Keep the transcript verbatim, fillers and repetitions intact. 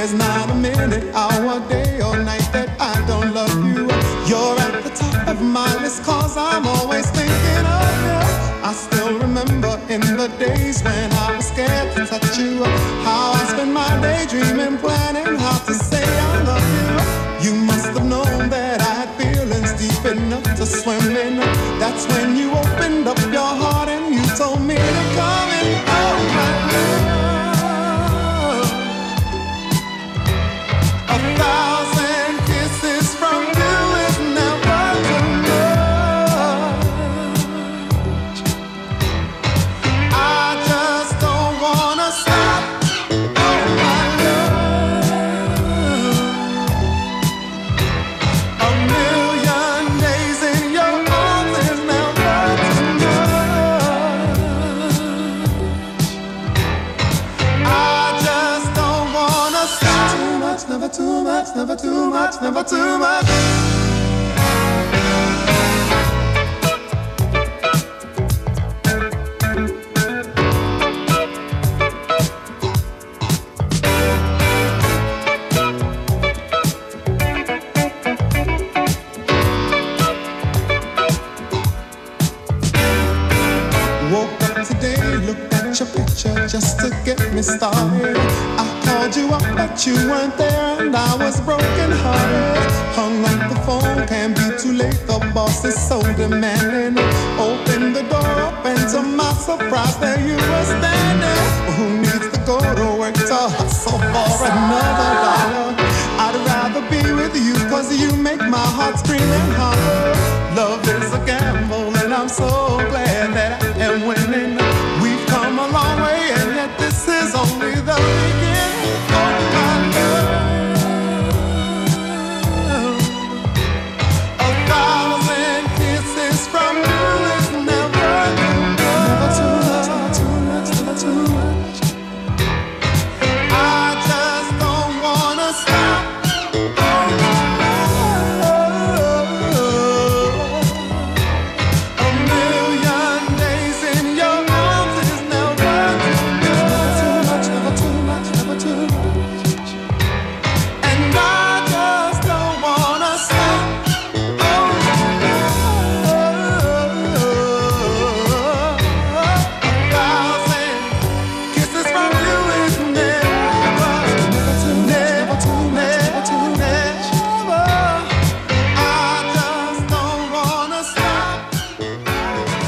There's not a minute, hour, day or night that I don't love you. You're at the top of my list cause I'm always thinking of you. I still remember in the days when I was scared to touch you, how I spent my day dreaming, planning how to say I love you. You must have known that I had feelings deep enough to swim in. That's when you opened up your heart and you told me to come and hold my love. A thousand kisses from you is never too much. I just don't wanna stop. Oh my love, a million days in your arms is never too much. I just don't wanna stop. Too much, never too much, never too much, never too much. Woke up today, looked at your picture just to get me started. I called you up, but you weren't there, and I was broken hearted. Hung up the phone, can't be too late, the boss is so demanding. Opened the door up, and to my surprise, there you were standing. Who